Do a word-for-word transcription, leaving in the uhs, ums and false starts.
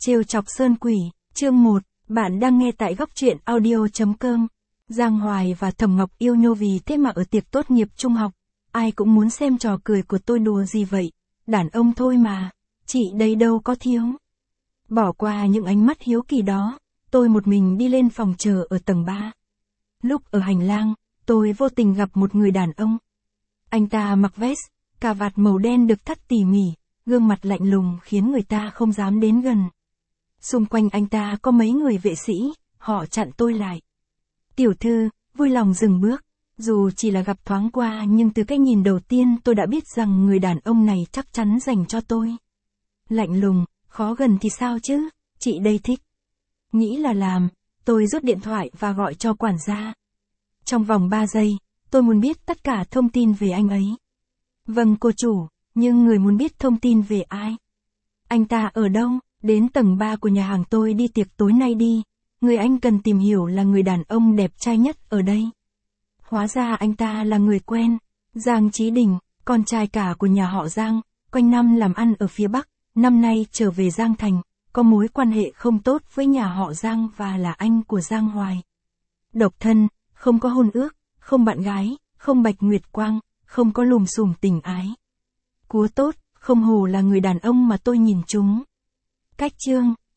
Trêu chọc Sơn Quỷ, chương một, bạn đang nghe tại góc truyện audio chấm com. Giang Hoài và Thẩm Ngọc yêu nhau vì thế mà ở tiệc tốt nghiệp trung học, ai cũng muốn xem trò cười của tôi đùa gì vậy, đàn ông thôi mà, chị đây đâu có thiếu. Bỏ qua những ánh mắt hiếu kỳ đó, tôi một mình đi lên phòng chờ ở tầng ba. Lúc ở hành lang, tôi vô tình gặp một người đàn ông. Anh ta mặc vest, cà vạt màu đen được thắt tỉ mỉ, gương mặt lạnh lùng khiến người ta không dám đến gần. Xung quanh anh ta có mấy người vệ sĩ, họ chặn tôi lại. Tiểu thư, vui lòng dừng bước, dù chỉ là gặp thoáng qua nhưng từ cái nhìn đầu tiên tôi đã biết rằng người đàn ông này chắc chắn dành cho tôi. Lạnh lùng, khó gần thì sao chứ, chị đây thích. Nghĩ là làm, tôi rút điện thoại và gọi cho quản gia. Trong vòng ba giây, tôi muốn biết tất cả thông tin về anh ấy. Vâng cô chủ, nhưng người muốn biết thông tin về ai? Anh ta ở đâu? Đến tầng ba của nhà hàng tôi đi tiệc tối nay đi. Người anh cần tìm hiểu là người đàn ông đẹp trai nhất ở đây. Hóa ra anh ta là người quen. Giang Chí Đình, con trai cả của nhà họ Giang, quanh năm làm ăn ở phía Bắc, năm nay trở về Giang Thành, có mối quan hệ không tốt với nhà họ Giang và là anh của Giang Hoài. Độc thân, không có hôn ước, không bạn gái, không bạch nguyệt quang, không có lùm xùm tình ái. Cúa tốt, không hổ là người đàn ông mà tôi nhìn trúng. Cách chương,